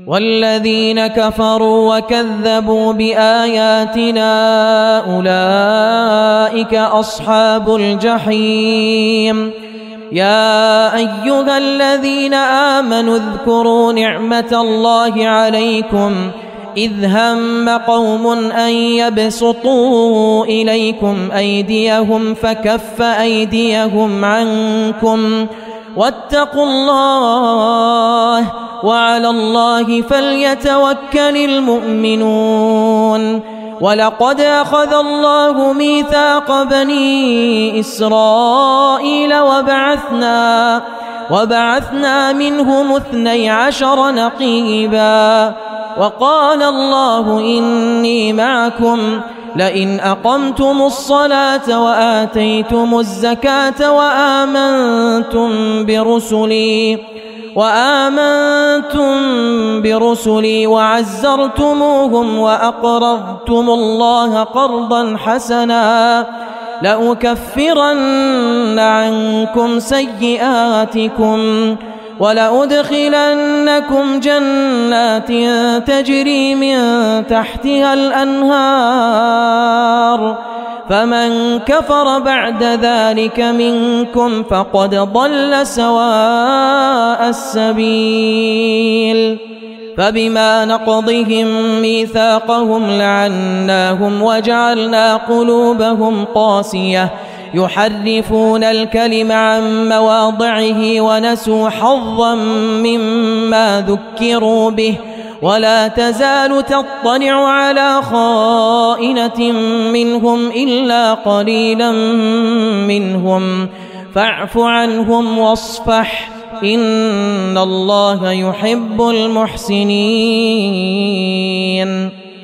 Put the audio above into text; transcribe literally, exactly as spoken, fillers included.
والذين كفروا وكذبوا بآياتنا أولئك أصحاب الجحيم. يا أيها الذين آمنوا اذكروا نعمة الله عليكم إذ هم قوم أن يبسطوا إليكم أيديهم فكف أيديهم عنكم واتقوا الله وعلى الله فليتوكل المؤمنون. ولقد أخذ الله ميثاق بني إسرائيل وبعثنا وبعثنا منهم اثني عشر نقيبا وقال الله إني معكم لئن أقمتم الصلاة وآتيتم الزكاة وآمنتم برسلي وآمنتم برسلي وعزرتموهم وأقرضتم الله قرضا حسنا لأكفرن عنكم سيئاتكم ولأدخلنكم جنات تجري من تحتها الأنهار فمن كفر بعد ذلك منكم فقد ضل سواء السبيل. فبما نقضهم ميثاقهم لعناهم وجعلنا قلوبهم قاسية يحرفون الكلم عن مواضعه ونسوا حظا مما ذكروا به ولا تزال تطلع على خائنة منهم إلا قليلا منهم فاعف عنهم واصفح إن الله يحب المحسنين.